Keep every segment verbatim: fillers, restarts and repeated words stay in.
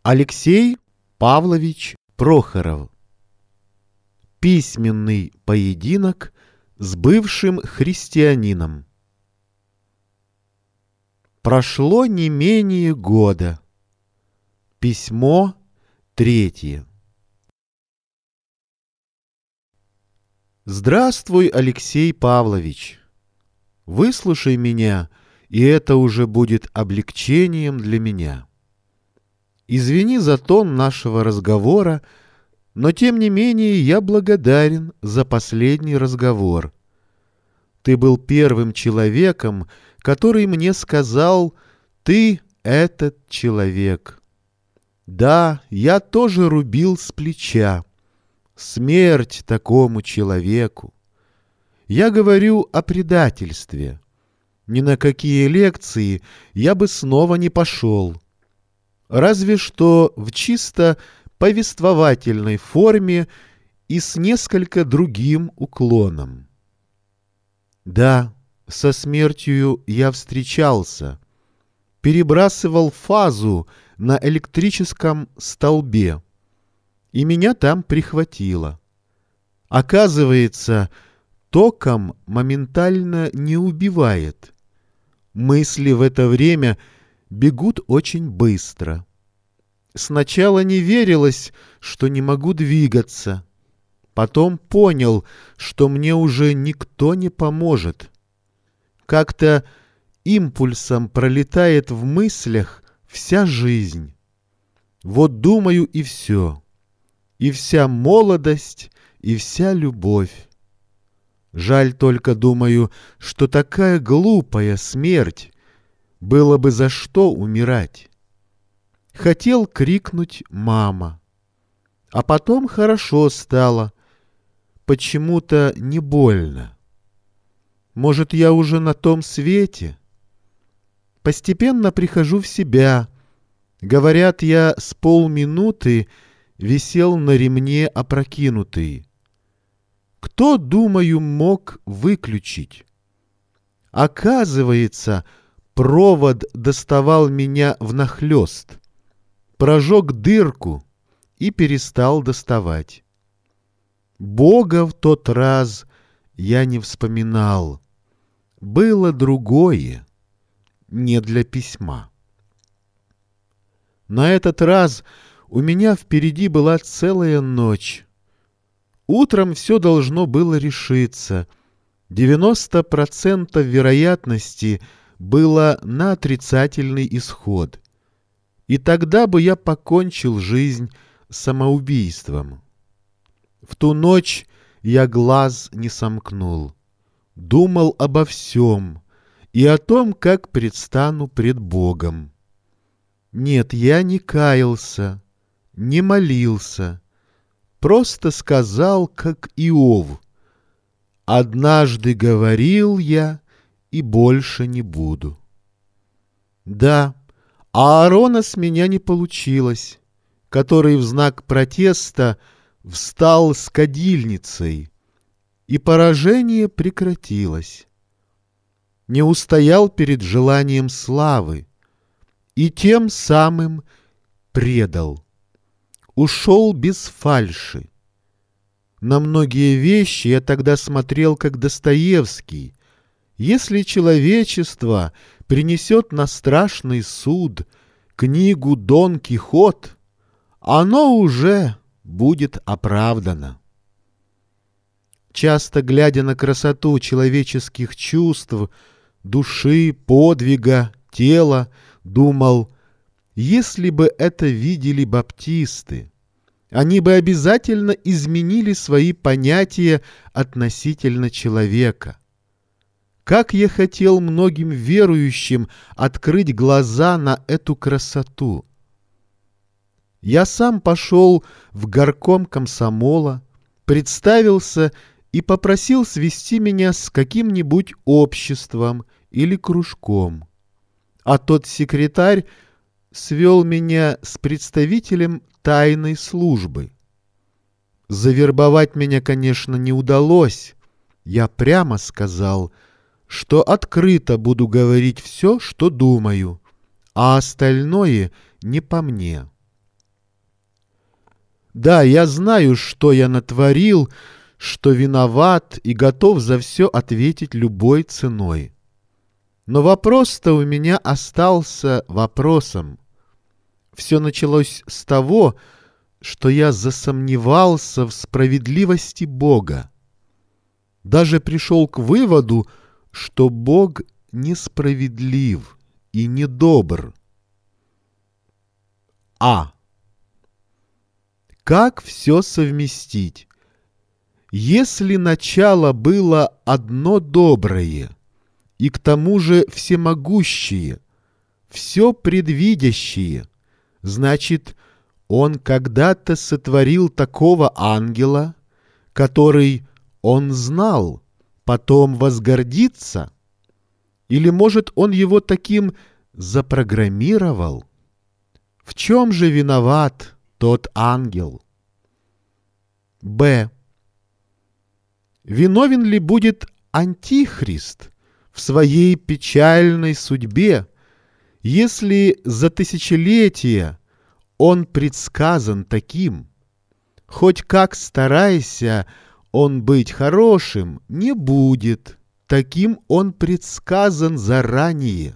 Алексей Павлович Прохоров. Письменный поединок с бывшим христианином. Прошло не менее года. Письмо третье. Здравствуй, Алексей Павлович. Выслушай меня, и это уже будет облегчением для меня. Извини за тон нашего разговора, но тем не менее я благодарен за последний разговор. Ты был первым человеком, который мне сказал: «Ты этот человек». Да, я тоже рубил с плеча. Смерть такому человеку. Я говорю о предательстве. Ни на какие лекции я бы снова не пошел. Разве что в чисто повествовательной форме и с несколько другим уклоном. Да, со смертью я встречался, перебрасывал фазу на электрическом столбе, и меня там прихватило. Оказывается, током моментально не убивает. Мысли в это время бегут очень быстро. Сначала не верилось, что не могу двигаться. Потом понял, что мне уже никто не поможет. Как-то импульсом пролетает в мыслях вся жизнь. Вот думаю, и все. И вся молодость, и вся любовь. Жаль только, думаю, что такая глупая смерть. Было бы за что умирать. Хотел крикнуть «мама». А потом хорошо стало. Почему-то не больно. Может, я уже на том свете? Постепенно прихожу в себя. Говорят, я с полминуты висел на ремне опрокинутый. Кто, думаю, мог выключить? Оказывается, провод доставал меня внахлёст, прожег дырку и перестал доставать. Бога в тот раз я не вспоминал. Было другое, не для письма. На этот раз у меня впереди была целая ночь. Утром все должно было решиться. девяносто процентов вероятности было на отрицательный исход. И тогда бы я покончил жизнь самоубийством. В ту ночь я глаз не сомкнул. Думал обо всем и о том, как предстану пред Богом. Нет, я не каялся, не молился. Просто сказал, как Иов: «Однажды говорил я, и больше не буду». Да, а Аарона с меня не получилось, который в знак протеста встал с кадильницей, и поражение прекратилось. Не устоял перед желанием славы, и тем самым предал. Ушел без фальши. На многие вещи я тогда смотрел как Достоевский. Если человечество принесет на страшный суд книгу «Дон Кихот», оно уже будет оправдано. Часто глядя на красоту человеческих чувств, души, подвига, тела, думал: если бы это видели баптисты, они бы обязательно изменили свои понятия относительно человека. Как я хотел многим верующим открыть глаза на эту красоту. Я сам пошел в горком комсомола, представился и попросил свести меня с каким-нибудь обществом или кружком. А тот секретарь свел меня с представителем тайной службы. Завербовать меня, конечно, не удалось. Я прямо сказал, что открыто буду говорить все, что думаю, а остальное не по мне. Да, я знаю, что я натворил, что виноват и готов за все ответить любой ценой. Но вопрос-то у меня остался вопросом. Все началось с того, что я засомневался в справедливости Бога. Даже пришел к выводу, что Бог несправедлив и недобр. А. Как все совместить? Если начало было одно доброе, и к тому же всемогущее, все предвидящее, значит, он когда-то сотворил такого ангела, который, он знал, потом возгордится? Или, может, он его таким запрограммировал? В чем же виноват тот ангел? Б. Виновен ли будет Антихрист в своей печальной судьбе, если за тысячелетия он предсказан таким? Хоть как старайся он быть хорошим, не будет. Таким он предсказан заранее.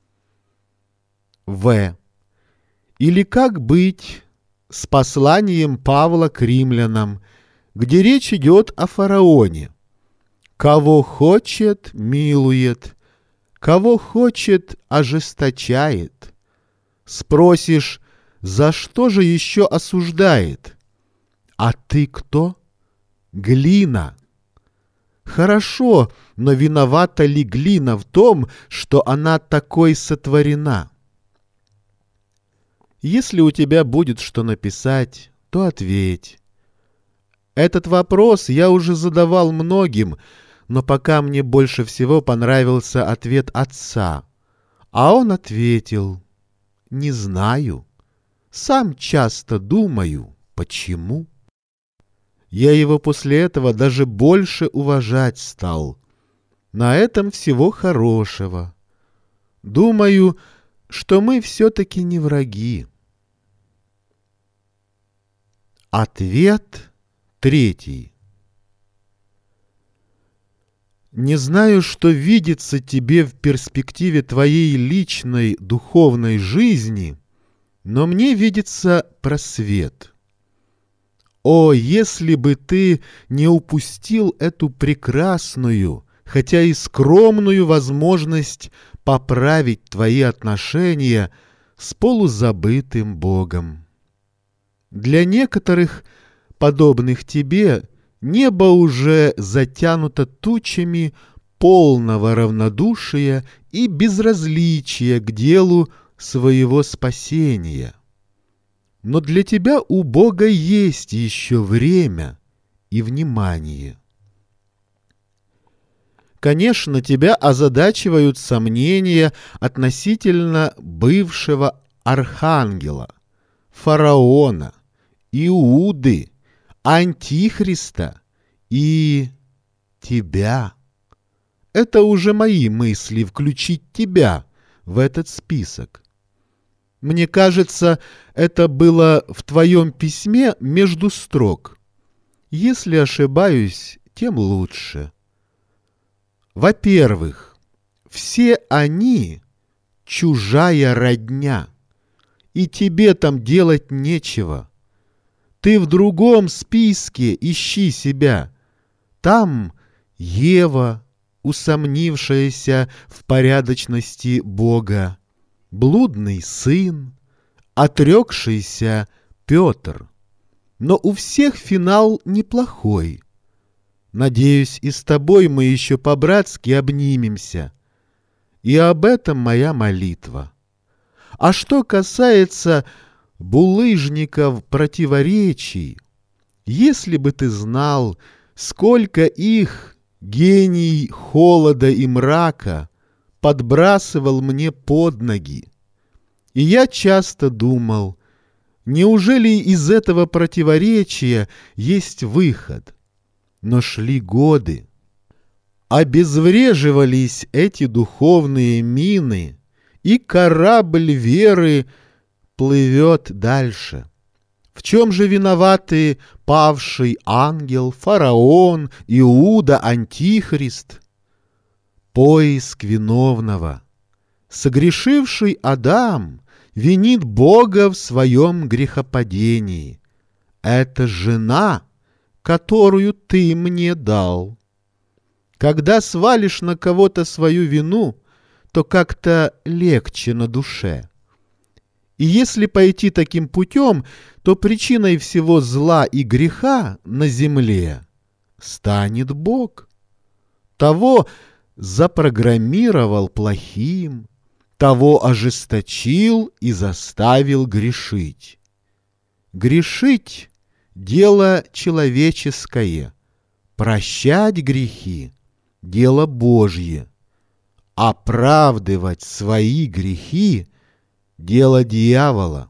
В. Или как быть с посланием Павла к римлянам, где речь идет о фараоне? Кого хочет, милует, кого хочет, ожесточает. Спросишь, за что же еще осуждает? А ты кто? Глина. Хорошо, но виновата ли глина в том, что она такой сотворена? Если у тебя будет что написать, то ответь. Этот вопрос я уже задавал многим, но пока мне больше всего понравился ответ отца. А он ответил: «Не знаю. Сам часто думаю, почему». Я его после этого даже больше уважать стал. На этом всего хорошего. Думаю, что мы все-таки не враги. Ответ третий. Не знаю, что видится тебе в перспективе твоей личной духовной жизни, но мне видится просвет. О, если бы ты не упустил эту прекрасную, хотя и скромную возможность поправить твои отношения с полузабытым Богом. Для некоторых, подобных тебе, небо уже затянуто тучами полного равнодушия и безразличия к делу своего спасения. Но для тебя у Бога есть еще время и внимание. Конечно, тебя озадачивают сомнения относительно бывшего архангела, фараона, Иуды, Антихриста и тебя. Это уже мои мысли включить тебя в этот список. Мне кажется, это было в твоем письме между строк. Если ошибаюсь, тем лучше. Во-первых, все они — чужая родня, и тебе там делать нечего. Ты в другом списке ищи себя. Там Ева, усомнившаяся в порядочности Бога, блудный сын, отрекшийся Петр. Но у всех финал неплохой. Надеюсь, и с тобой мы еще по-братски обнимемся. И об этом моя молитва. А что касается булыжников противоречий, если бы ты знал, сколько их гений холода и мрака подбрасывал мне под ноги. И я часто думал, неужели из этого противоречия есть выход? Но шли годы. Обезвреживались эти духовные мины, и корабль веры плывет дальше. В чем же виноваты павший ангел, фараон, Иуда, антихрист? Поиск виновного. Согрешивший Адам винит Бога в своем грехопадении. Это жена, которую ты мне дал. Когда свалишь на кого-то свою вину, то как-то легче на душе. И если пойти таким путем, то причиной всего зла и греха на земле станет Бог. Того запрограммировал плохим, того ожесточил и заставил грешить. Грешить — дело человеческое, прощать грехи — дело Божье, оправдывать свои грехи — дело дьявола.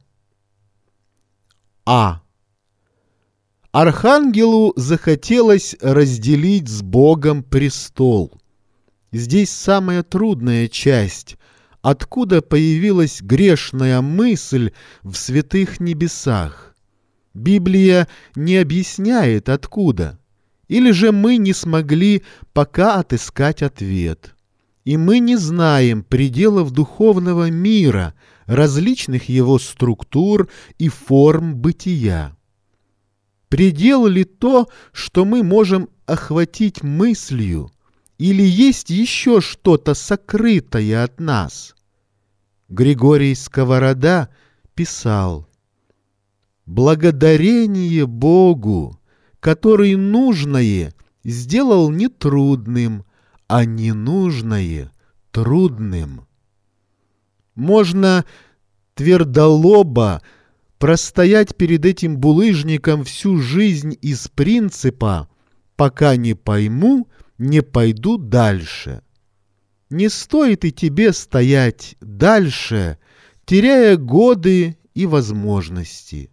А. Архангелу захотелось разделить с Богом престол. Здесь самая трудная часть, откуда появилась грешная мысль в святых небесах. Библия не объясняет, откуда. Или же мы не смогли пока отыскать ответ. И мы не знаем пределов духовного мира, различных его структур и форм бытия. Предел ли то, что мы можем охватить мыслью, или есть еще что-то сокрытое от нас? Григорий Сковорода писал: «Благодарение Богу, который нужное сделал нетрудным, а ненужное трудным». Можно твердолобо простоять перед этим булыжником всю жизнь из принципа «пока не пойму, не пойду дальше». Не стоит и тебе стоять дальше, теряя годы и возможности.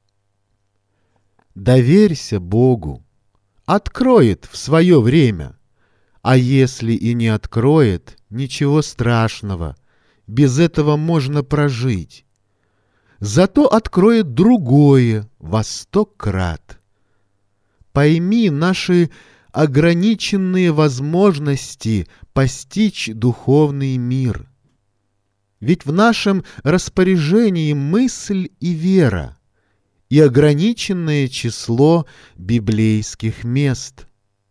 Доверься Богу, откроет в свое время, а если и не откроет, ничего страшного, без этого можно прожить. Зато откроет другое во сто крат. Пойми наши ограниченные возможности постичь духовный мир. Ведь в нашем распоряжении мысль и вера, и ограниченное число библейских мест.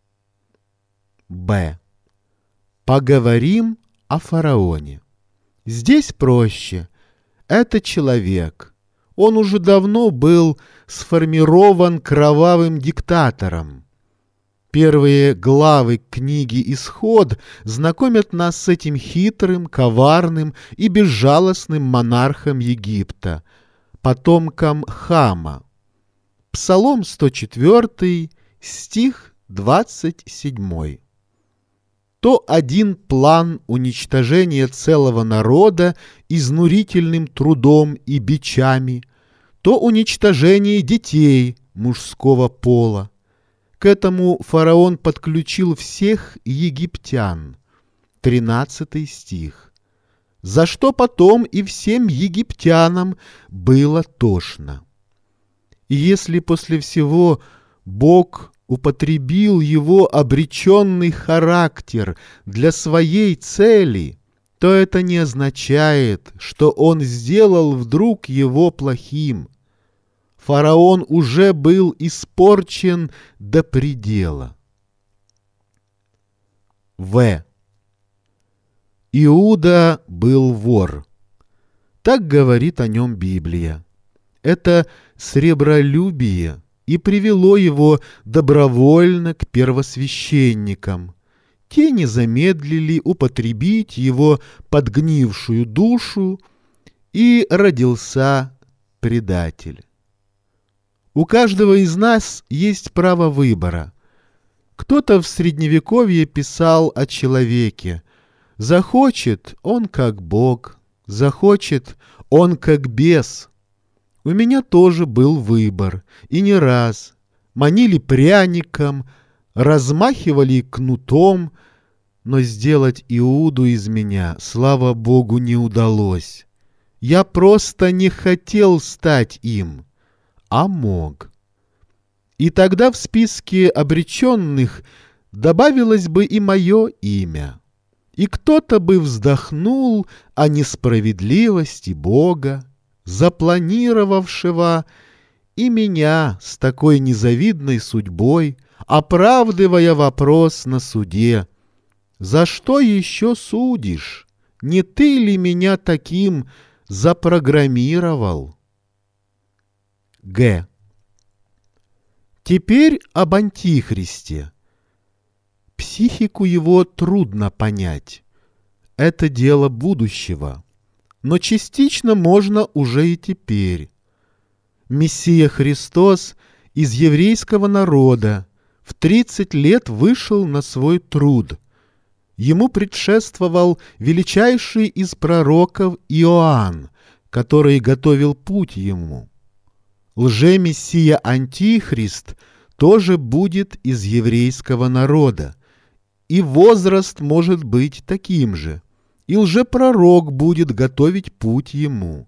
Б. Поговорим о фараоне. Здесь проще. Это человек. Он уже давно был сформирован кровавым диктатором. Первые главы книги «Исход» знакомят нас с этим хитрым, коварным и безжалостным монархом Египта, потомком Хама. Псалом сто четвёртый, стих двадцать седьмой. То один план уничтожения целого народа изнурительным трудом и бичами, то уничтожение детей мужского пола. К этому фараон подключил всех египтян. тринадцатый стих. За что потом и всем египтянам было тошно. И если после всего Бог употребил его обреченный характер для своей цели, то это не означает, что он сделал вдруг его плохим. Фараон уже был испорчен до предела. В. Иуда был вор. Так говорит о нем Библия. Это сребролюбие и привело его добровольно к первосвященникам. Те не замедлили употребить его подгнившую душу, и родился предатель. У каждого из нас есть право выбора. Кто-то в Средневековье писал о человеке: захочет он как Бог, захочет он как бес. У меня тоже был выбор, и не раз. Манили пряником, размахивали кнутом, но сделать Иуду из меня, слава Богу, не удалось. Я просто не хотел стать им. а мог. И тогда в списке обреченных добавилось бы и мое имя, и кто-то бы вздохнул о несправедливости Бога, запланировавшего и меня с такой незавидной судьбой, оправдывая вопрос на суде: «За что еще судишь? Не ты ли меня таким запрограммировал?» Г. Теперь об Антихристе. Психику его трудно понять. Это дело будущего. Но частично можно уже и теперь. Мессия Христос из еврейского народа в тридцать лет вышел на свой труд. Ему предшествовал величайший из пророков Иоанн, который готовил путь ему. Лжемессия Антихрист тоже будет из еврейского народа, и возраст может быть таким же, и лжепророк будет готовить путь ему.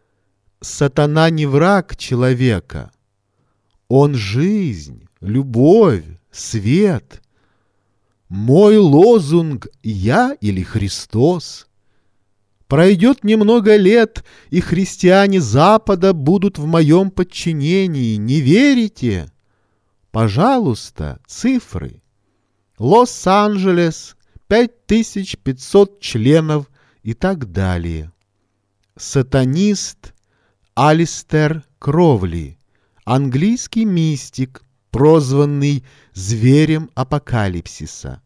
Сатана не враг человека. Он жизнь, любовь, свет. Мой лозунг — я или Христос. Пройдет немного лет, и христиане Запада будут в моем подчинении. Не верите? Пожалуйста, цифры. Лос-Анджелес, пять тысяч пятьсот членов и так далее. Сатанист Алистер Кровли, английский мистик, прозванный зверем апокалипсиса.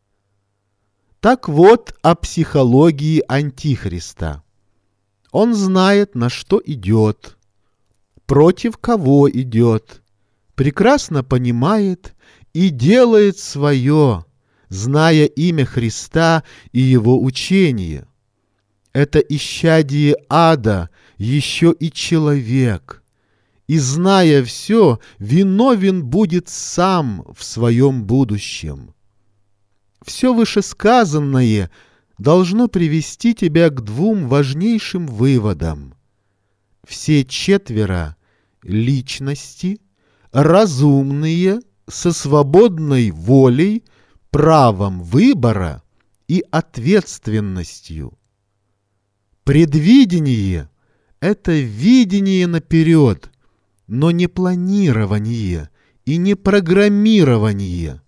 Так вот о психологии Антихриста. Он знает, на что идет, против кого идет, прекрасно понимает и делает свое, зная имя Христа и его учение. Это исчадие ада, еще и человек. И, зная все, виновен будет сам в своем будущем. Все вышесказанное должно привести тебя к двум важнейшим выводам. Все четверо личности, разумные, со свободной волей, правом выбора и ответственностью. Предвидение — это видение наперед, но не планирование и не программирование.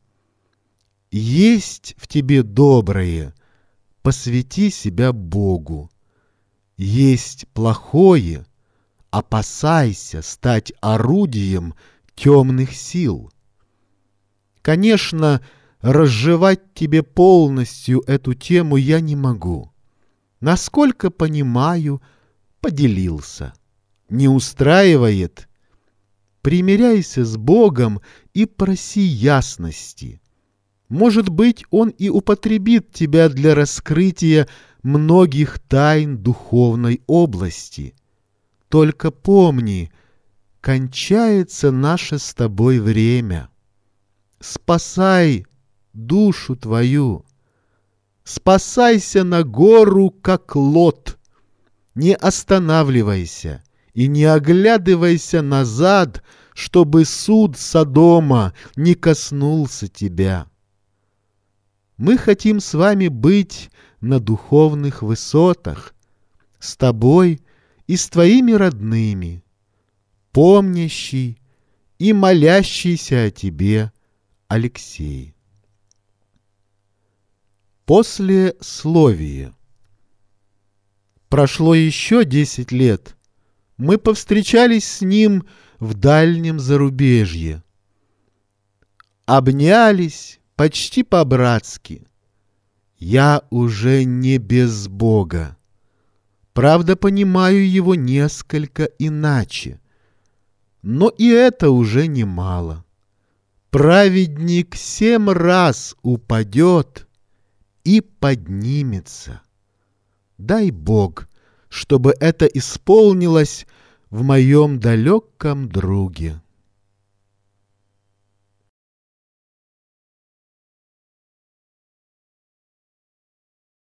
Есть в тебе доброе — посвяти себя Богу. Есть плохое — опасайся стать орудием темных сил. Конечно, разжевать тебе полностью эту тему я не могу. Насколько понимаю, поделился. Не устраивает? Примиряйся с Богом и проси ясности. Может быть, Он и употребит тебя для раскрытия многих тайн духовной области. Только помни, кончается наше с тобой время. Спасай душу твою. Спасайся на гору, как Лот. Не останавливайся и не оглядывайся назад, чтобы суд Содома не коснулся тебя. Мы хотим с вами быть на духовных высотах, с тобой и с твоими родными, помнящий и молящийся о тебе Алексей. Послесловие. Прошло еще десять лет. Мы повстречались с ним в дальнем зарубежье. Обнялись почти по-братски. Я уже не без Бога. Правда, понимаю его несколько иначе. Но и это уже немало. Праведник семь раз упадет и поднимется. Дай Бог, чтобы это исполнилось в моем далеком друге.